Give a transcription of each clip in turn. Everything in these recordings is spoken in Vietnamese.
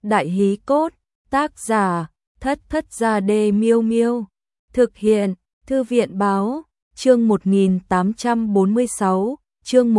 Đại hí cốt, tác giả, Thất Thất Gia Đê Miêu Miêu. Thực hiện, Thư viện báo, chương 1846, chương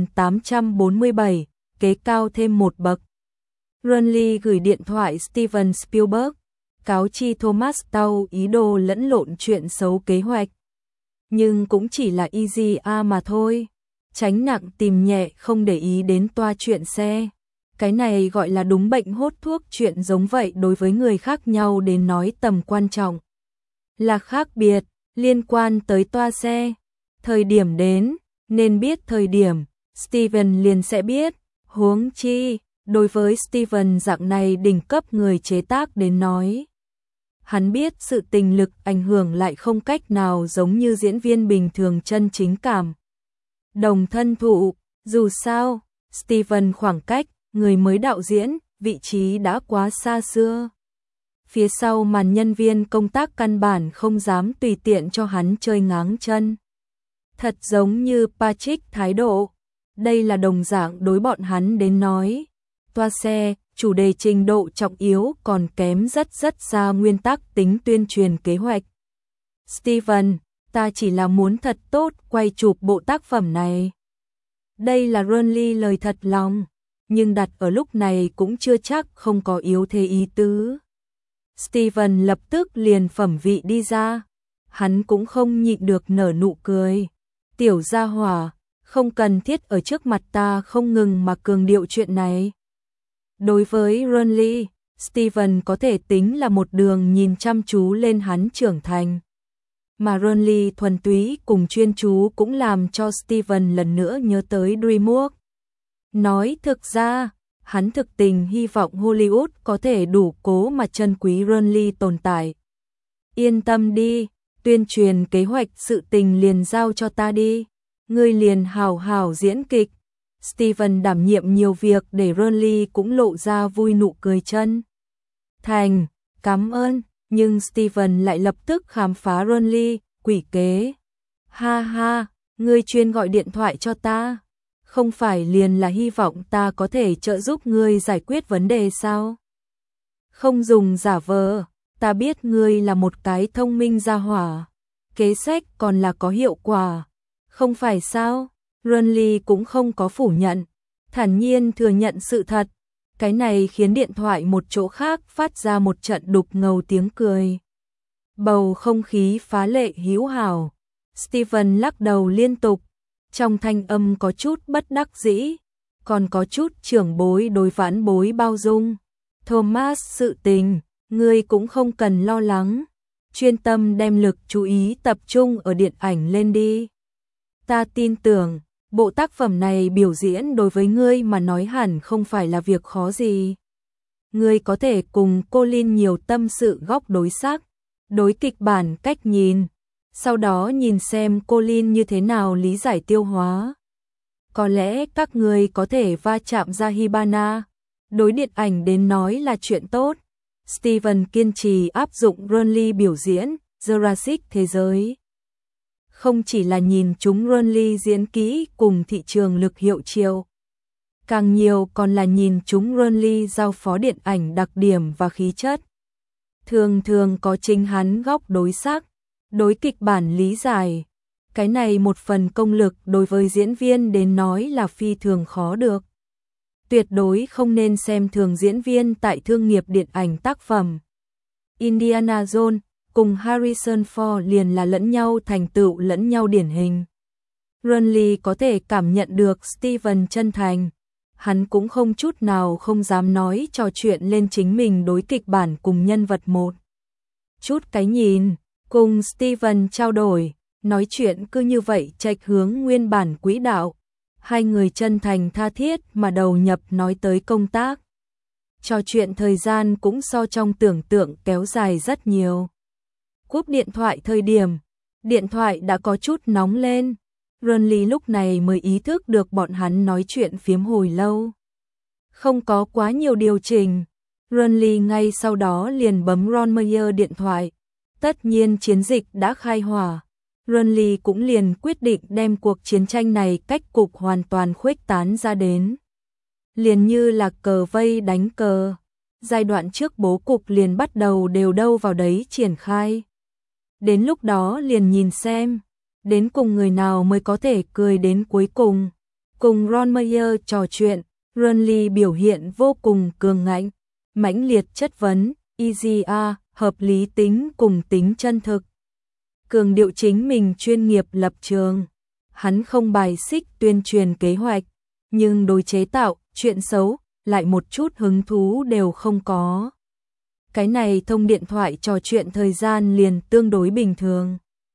1847, kế cao thêm một bậc. Runley gửi điện thoại Steven Spielberg, cáo chi Thomas Tau ý đồ lẫn lộn chuyện xấu kế hoạch. Nhưng cũng chỉ là easy mà thôi, tránh nặng tìm nhẹ, không để ý đến toa chuyện xe. Cái này gọi là đúng bệnh hốt thuốc, chuyện giống vậy đối với người khác nhau đến nói tầm quan trọng là khác biệt, liên quan tới toa xe. Thời điểm đến, nên biết thời điểm, Steven liền sẽ biết, huống chi, đối với Steven dạng này đỉnh cấp người chế tác đến nói. Hắn biết sự tình lực ảnh hưởng lại không cách nào giống như diễn viên bình thường chân chính cảm đồng thân thụ, dù sao, Steven khoảng cách người mới đạo diễn, vị trí đã quá xa xưa. Phía sau màn nhân viên công tác căn bản không dám tùy tiện cho hắn chơi ngáng chân. Thật giống như Patrick thái độ, đây là đồng dạng đối bọn hắn đến nói. Toa xe, chủ đề trình độ trọng yếu còn kém rất xa nguyên tắc tính tuyên truyền kế hoạch. Steven, ta chỉ là muốn thật tốt quay chụp bộ tác phẩm này. Đây là Runley lời thật lòng, nhưng đặt ở lúc này cũng chưa chắc không có yếu thế ý tứ. Steven lập tức liền phẩm vị đi ra, hắn cũng không nhịn được nở nụ cười. Tiểu gia hỏa, không cần thiết ở trước mặt ta không ngừng mà cường điệu chuyện này. Đối với Runley, Steven có thể tính là một đường nhìn chăm chú lên hắn trưởng thành. Mà Runley thuần túy cùng chuyên chú cũng làm cho Steven lần nữa nhớ tới DreamWorks. Nói thực ra, hắn thực tình hy vọng Hollywood có thể đủ cố mà trân quý Runley tồn tại. Yên tâm đi, tuyên truyền kế hoạch sự tình liền giao cho ta đi, ngươi liền hào hào diễn kịch. Steven đảm nhiệm nhiều việc để Runley cũng lộ ra vui nụ cười chân thành, cảm ơn, nhưng Steven lại lập tức khám phá Runley, quỷ kế. Ha ha, ngươi chuyên gọi điện thoại cho ta, không phải liền là hy vọng ta có thể trợ giúp ngươi giải quyết vấn đề sao? Không dùng giả vờ, ta biết ngươi là một cái thông minh gia hỏa, kế sách còn là có hiệu quả, không phải sao? Runley cũng không có phủ nhận, thản nhiên thừa nhận sự thật. Cái này khiến điện thoại một chỗ khác phát ra một trận đục ngầu tiếng cười. Bầu không khí phá lệ hữu hảo. Steven lắc đầu liên tục, trong thanh âm có chút bất đắc dĩ, còn có chút trưởng bối đối vãn bối bao dung. Thomas, sự tình, ngươi cũng không cần lo lắng, chuyên tâm đem lực chú ý tập trung ở điện ảnh lên đi. Ta tin tưởng, bộ tác phẩm này biểu diễn đối với ngươi mà nói hẳn không phải là việc khó gì. Ngươi có thể cùng Colin nhiều tâm sự góc đối sắc, đối kịch bản cách nhìn, sau đó nhìn xem Colin như thế nào lý giải tiêu hóa. Có lẽ các ngươi có thể va chạm ra Hibana, đối điện ảnh đến nói là chuyện tốt. Steven kiên trì áp dụng Runley biểu diễn Jurassic thế giới. Không chỉ là nhìn chúng Runley diễn kỹ cùng thị trường lực hiệu triệu, càng nhiều còn là nhìn chúng Runley giao phó điện ảnh đặc điểm và khí chất. Thường thường có chính hắn góc đối sắc, đối kịch bản lý giải. Cái này một phần công lực đối với diễn viên đến nói là phi thường khó được. Tuyệt đối không nên xem thường diễn viên tại thương nghiệp điện ảnh tác phẩm. Indiana Jones cùng Harrison Ford liền là lẫn nhau thành tựu lẫn nhau điển hình. Runley có thể cảm nhận được Steven chân thành. Hắn cũng không chút nào không dám nói trò chuyện lên chính mình đối kịch bản cùng nhân vật một chút cái nhìn, cùng Steven trao đổi, nói chuyện cứ như vậy chệch hướng nguyên bản quỹ đạo. Hai người chân thành tha thiết mà đầu nhập nói tới công tác. Trò chuyện thời gian cũng so trong tưởng tượng kéo dài rất nhiều. Cúp điện thoại thời điểm, điện thoại đã có chút nóng lên. Runley lúc này mới ý thức được bọn hắn nói chuyện phiếm hồi lâu. Không có quá nhiều điều chỉnh. Runley ngay sau đó liền bấm Ron Meyer điện thoại. Tất nhiên chiến dịch đã khai hỏa. Runley cũng liền quyết định đem cuộc chiến tranh này cách cục hoàn toàn khuếch tán ra đến. Liền như là cờ vây đánh cờ. giai đoạn trước bố cục liền bắt đầu đều đâu vào đấy triển khai. Đến lúc đó liền nhìn xem, đến cùng người nào mới có thể cười đến cuối cùng. Cùng Ron Meyer trò chuyện, Renly biểu hiện vô cùng cường ngạnh, mãnh liệt chất vấn, EGA, hợp lý tính cùng tính chân thực. Cường điệu chính mình chuyên nghiệp lập trường. Hắn không bài xích tuyên truyền kế hoạch, nhưng đối chế tạo, chuyện xấu, lại một chút hứng thú đều không có. Cái này thông điện thoại trò chuyện thời gian liền tương đối bình thường.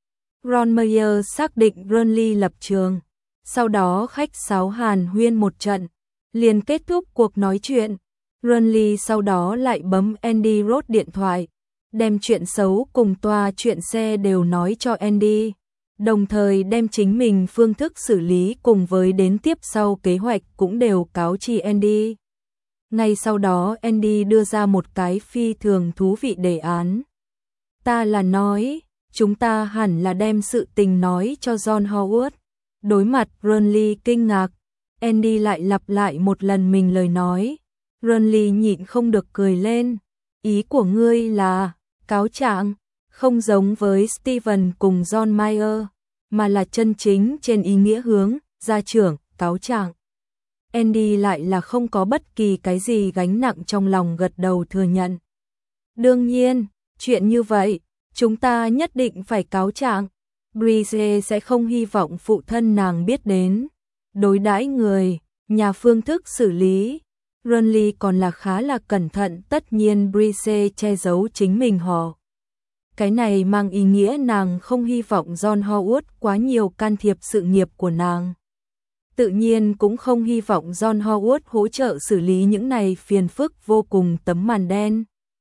Ron Meyer xác định Renly lập trường, sau đó khách sáo hàn huyên một trận, liền kết thúc cuộc nói chuyện. Renly sau đó lại bấm Andy Roth điện thoại, đem chuyện xấu cùng toa chuyện xe đều nói cho Andy, đồng thời đem chính mình phương thức xử lý cùng với đến tiếp sau kế hoạch cũng đều cáo chi Andy. Ngay sau đó Andy đưa ra một cái phi thường thú vị đề án. Ta là nói, chúng ta hẳn là đem sự tình nói cho John Howard. Đối mặt Renly kinh ngạc, Andy lại lặp lại một lần mình lời nói. Renly nhịn không được cười lên. Ý của ngươi là, cáo trạng, không giống với Steven cùng John Mayer, mà là chân chính trên ý nghĩa hướng, gia trưởng, cáo trạng. Andy lại là không có bất kỳ cái gì gánh nặng trong lòng gật đầu thừa nhận. Đương nhiên, chuyện như vậy, chúng ta nhất định phải cáo trạng. Brise sẽ không hy vọng phụ thân nàng biết đến. Đối đãi người, nhà phương thức xử lý. Renly còn là khá là cẩn thận, tất nhiên Brise che giấu chính mình họ. Cái này mang ý nghĩa nàng không hy vọng John Howard quá nhiều can thiệp sự nghiệp của nàng. Tự nhiên cũng không hy vọng John Howard hỗ trợ xử lý những này phiền phức vô cùng tấm màn đen.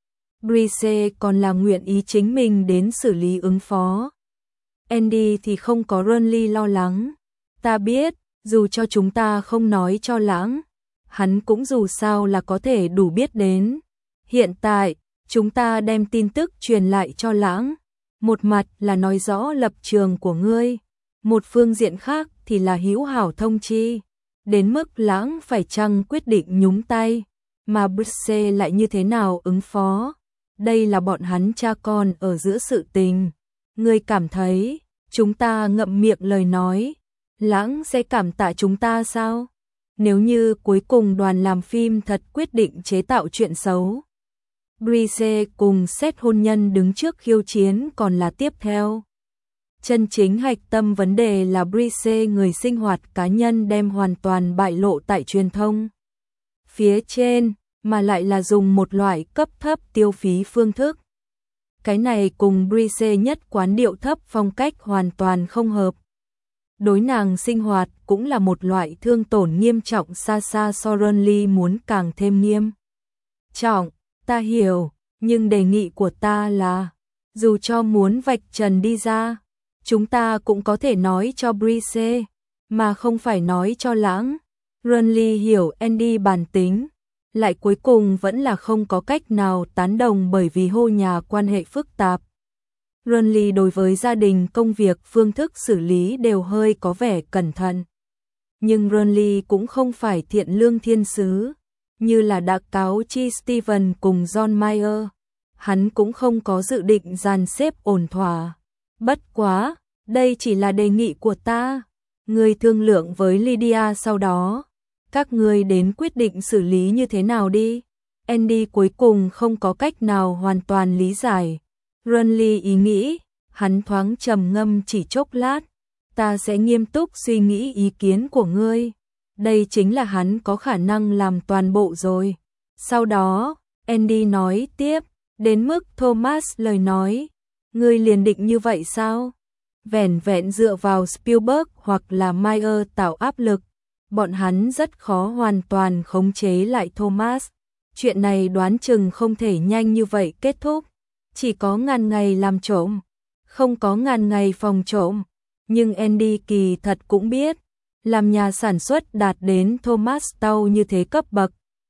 Brise còn là nguyện ý chính mình đến xử lý ứng phó. Andy thì không có Renly lo lắng. Ta biết, dù cho chúng ta không nói cho Lãng, hắn cũng dù sao là có thể đủ biết đến. Hiện tại, chúng ta đem tin tức truyền lại cho Lãng. Một mặt là nói rõ lập trường của ngươi, một phương diện khác thì là hữu hảo thông chi. Đến mức Lãng phải chăng quyết định nhúng tay, mà Bruce lại như thế nào ứng phó. Đây là bọn hắn cha con ở giữa sự tình. Ngươi cảm thấy, chúng ta ngậm miệng lời nói, Lãng sẽ cảm tạ chúng ta sao? Nếu như cuối cùng đoàn làm phim thật quyết định chế tạo chuyện xấu, Brise cùng xét hôn nhân đứng trước khiêu chiến còn là tiếp theo. Chân chính hạch tâm vấn đề là Brise người sinh hoạt cá nhân đem hoàn toàn bại lộ tại truyền thông. Phía trên, mà lại là dùng một loại cấp thấp tiêu phí phương thức. Cái này cùng Brise nhất quán điệu thấp phong cách hoàn toàn không hợp. Đối nàng sinh hoạt cũng là một loại thương tổn nghiêm trọng, xa xa so Renly muốn càng thêm nghiêm trọng. Ta hiểu, nhưng đề nghị của ta là, dù cho muốn vạch trần đi ra, chúng ta cũng có thể nói cho Brise, mà không phải nói cho Lãng. Renly hiểu Andy bản tính, lại cuối cùng vẫn là không có cách nào tán đồng bởi vì hô nhà quan hệ phức tạp. Renly đối với gia đình, công việc, phương thức xử lý đều hơi có vẻ cẩn thận. Nhưng Renly cũng không phải thiện lương thiên sứ, như là đã cáo chi Steven cùng John Mayer. Hắn cũng không có dự định dàn xếp ổn thỏa. Bất quá, đây chỉ là đề nghị của ta. Ngươi thương lượng với Lydia sau đó. Các ngươi đến quyết định xử lý như thế nào đi. Andy cuối cùng không có cách nào hoàn toàn lý giải Renly ý nghĩ, hắn thoáng trầm ngâm chỉ chốc lát. Ta sẽ nghiêm túc suy nghĩ ý kiến của ngươi. Đây chính là hắn có khả năng làm toàn bộ rồi. Sau đó, Andy nói tiếp, đến mức Thomas lời nói, ngươi liền định như vậy sao? Vẻn vẹn dựa vào Spielberg hoặc là Mayer tạo áp lực, bọn hắn rất khó hoàn toàn khống chế lại Thomas. Chuyện này đoán chừng không thể nhanh như vậy kết thúc. Chỉ có ngàn ngày làm trộm, không có ngàn ngày phòng trộm. Nhưng Andy kỳ thật cũng biết, làm nhà sản xuất đạt đến Thomas Tau như thế cấp bậc.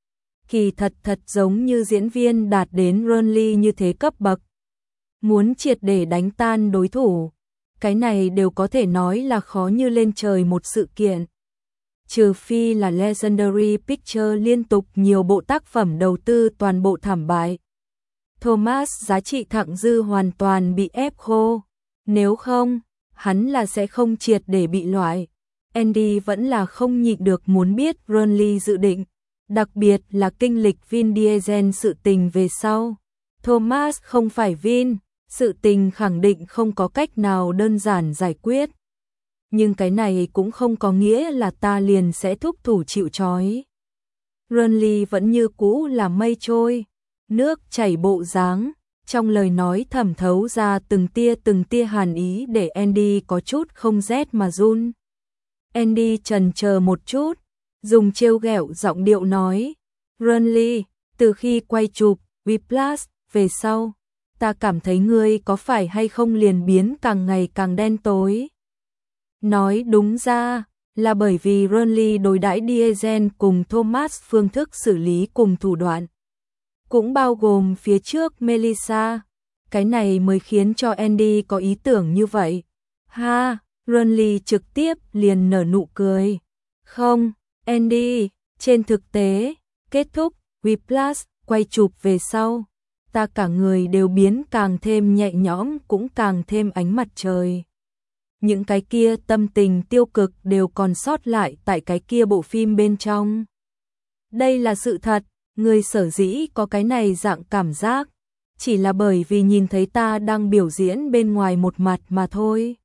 Kỳ thật thật giống như diễn viên đạt đến Renly như thế cấp bậc. Muốn triệt để đánh tan đối thủ, cái này đều có thể nói là khó như lên trời một sự kiện. trừ phi là Legendary Pictures liên tục nhiều bộ tác phẩm đầu tư toàn bộ thảm bại. Thomas giá trị thặng dư hoàn toàn bị ép khô, nếu không, hắn là sẽ không triệt để bị loại. Andy vẫn là không nhịn được muốn biết Ronly dự định, đặc biệt là kinh lịch Vin Diesel sự tình về sau. Thomas không phải Vin, sự tình khẳng định không có cách nào đơn giản giải quyết. Nhưng cái này cũng không có nghĩa là ta liền sẽ thúc thủ chịu trói. Ronly vẫn như cũ là mây trôi, nước chảy bộ dáng, trong lời nói thẩm thấu ra từng tia hàn ý để Andy có chút không rét mà run. Andy chần chờ một chút, dùng trêu ghẹo giọng điệu nói, Ronly, từ khi quay chụp Whiplash về sau, ta cảm thấy ngươi có phải hay không liền biến càng ngày càng đen tối. Nói đúng ra, là bởi vì Ronly đối đãi Diesel cùng Thomas phương thức xử lý cùng thủ đoạn. Cũng bao gồm phía trước Melissa, cái này mới khiến cho Andy có ý tưởng như vậy. Ha, Ronly trực tiếp liền nở nụ cười. Không, Andy, trên thực tế, kết thúc Whiplash quay chụp về sau, ta cả người đều biến càng thêm nhẹ nhõm cũng càng thêm ánh mặt trời. Những cái kia tâm tình tiêu cực đều còn sót lại tại cái kia bộ phim bên trong. Đây là sự thật, người sở dĩ có cái này dạng cảm giác, chỉ là bởi vì nhìn thấy ta đang biểu diễn bên ngoài một mặt mà thôi.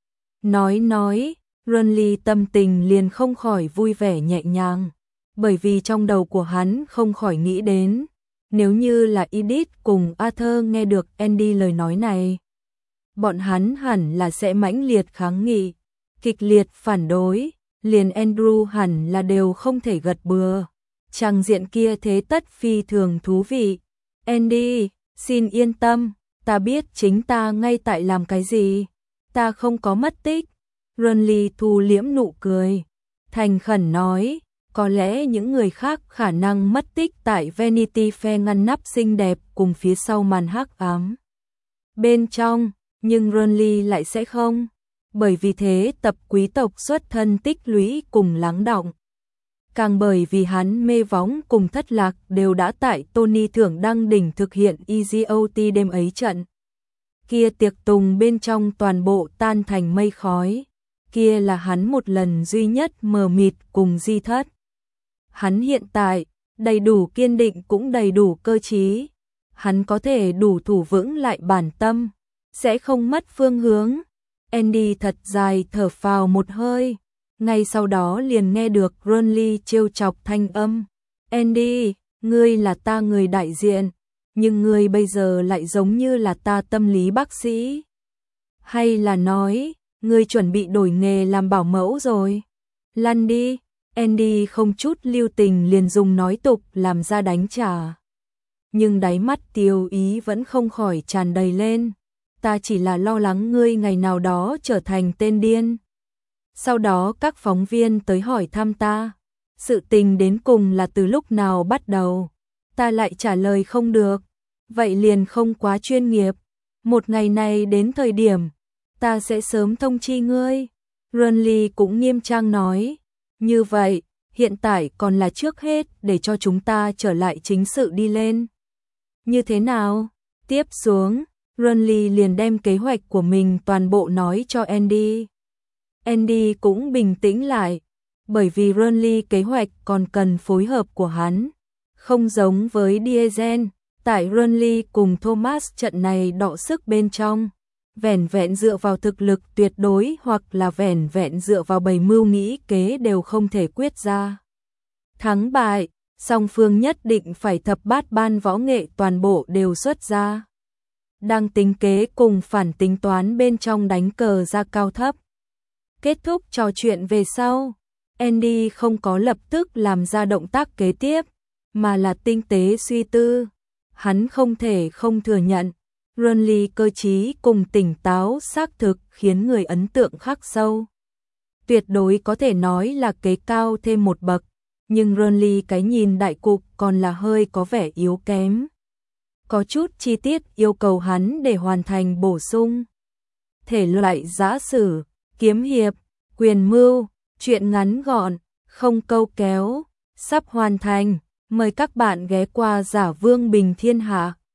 Nói, Ronly tâm tình liền không khỏi vui vẻ nhẹ nhàng, bởi vì trong đầu của hắn không khỏi nghĩ đến, nếu như là Edith cùng Arthur nghe được Andy lời nói này, bọn hắn hẳn là sẽ mãnh liệt kháng nghị, kịch liệt phản đối, liền Andrew hẳn là đều không thể gật bừa. Trang diện kia thế tất phi thường thú vị. Andy, xin yên tâm, ta biết chính ta ngay tại làm cái gì, ta không có mất tích. Ronly thu liễm nụ cười, thành khẩn nói, có lẽ những người khác khả năng mất tích tại Vanity Fair ngăn nắp xinh đẹp cùng phía sau màn hắc ám. Bên trong, nhưng Ronly lại sẽ không, bởi vì thế tập quý tộc xuất thân tích lũy cùng lắng đọng. Càng bởi vì hắn mê võng cùng thất lạc đều đã tại Tony thưởng đăng đỉnh thực hiện EGOT đêm ấy trận. Kia tiệc tùng bên trong toàn bộ tan thành mây khói, kia là hắn một lần duy nhất mờ mịt cùng di thất. Hắn hiện tại, đầy đủ kiên định cũng đầy đủ cơ trí, hắn có thể đủ thủ vững lại bản tâm, sẽ không mất phương hướng. Andy thật dài thở phào một hơi, ngay sau đó liền nghe được Ronly trêu chọc thanh âm. Andy, ngươi là ta người đại diện, nhưng ngươi bây giờ lại giống như là ta tâm lý bác sĩ. Hay là nói, ngươi chuẩn bị đổi nghề làm bảo mẫu rồi? Lăn đi, Andy không chút lưu tình liền dùng nói tục làm ra đánh trả. Nhưng đáy mắt tiêu ý vẫn không khỏi tràn đầy lên. Ta chỉ là lo lắng ngươi ngày nào đó trở thành tên điên. Sau đó các phóng viên tới hỏi thăm ta, sự tình đến cùng là từ lúc nào bắt đầu. Ta lại trả lời không được, vậy liền không quá chuyên nghiệp. Một ngày này đến thời điểm, ta sẽ sớm thông chi ngươi. Ronly cũng nghiêm trang nói, như vậy, hiện tại còn là trước hết để cho chúng ta trở lại chính sự đi lên. Như thế nào? Tiếp xuống, Ronly liền đem kế hoạch của mình toàn bộ nói cho Andy. Andy cũng bình tĩnh lại, bởi vì Ronly kế hoạch còn cần phối hợp của hắn. Không giống với Diesel, tại Ronly cùng Thomas trận này đọ sức bên trong, vẻn vẹn dựa vào thực lực tuyệt đối hoặc là vẻn vẹn dựa vào bày mưu nghĩ kế đều không thể quyết ra. Thắng bại, song phương nhất định phải thập bát ban võ nghệ toàn bộ đều xuất ra. Đang tính kế cùng phản tính toán bên trong đánh cờ ra cao thấp. Kết thúc trò chuyện về sau, Andy không có lập tức làm ra động tác kế tiếp, mà là tinh tế suy tư. Hắn không thể không thừa nhận, Ronly cơ trí cùng tỉnh táo xác thực khiến người ấn tượng khắc sâu. Tuyệt đối có thể nói là kế cao thêm một bậc, nhưng Ronly cái nhìn đại cục còn là hơi có vẻ yếu kém. Có chút chi tiết yêu cầu hắn để hoàn thành bổ sung. Thể loại giã sử, kiếm hiệp, quyền mưu, truyện ngắn gọn, không câu kéo, sắp hoàn thành. Mời các bạn ghé qua Giả Vương Bình Thiên Hạ.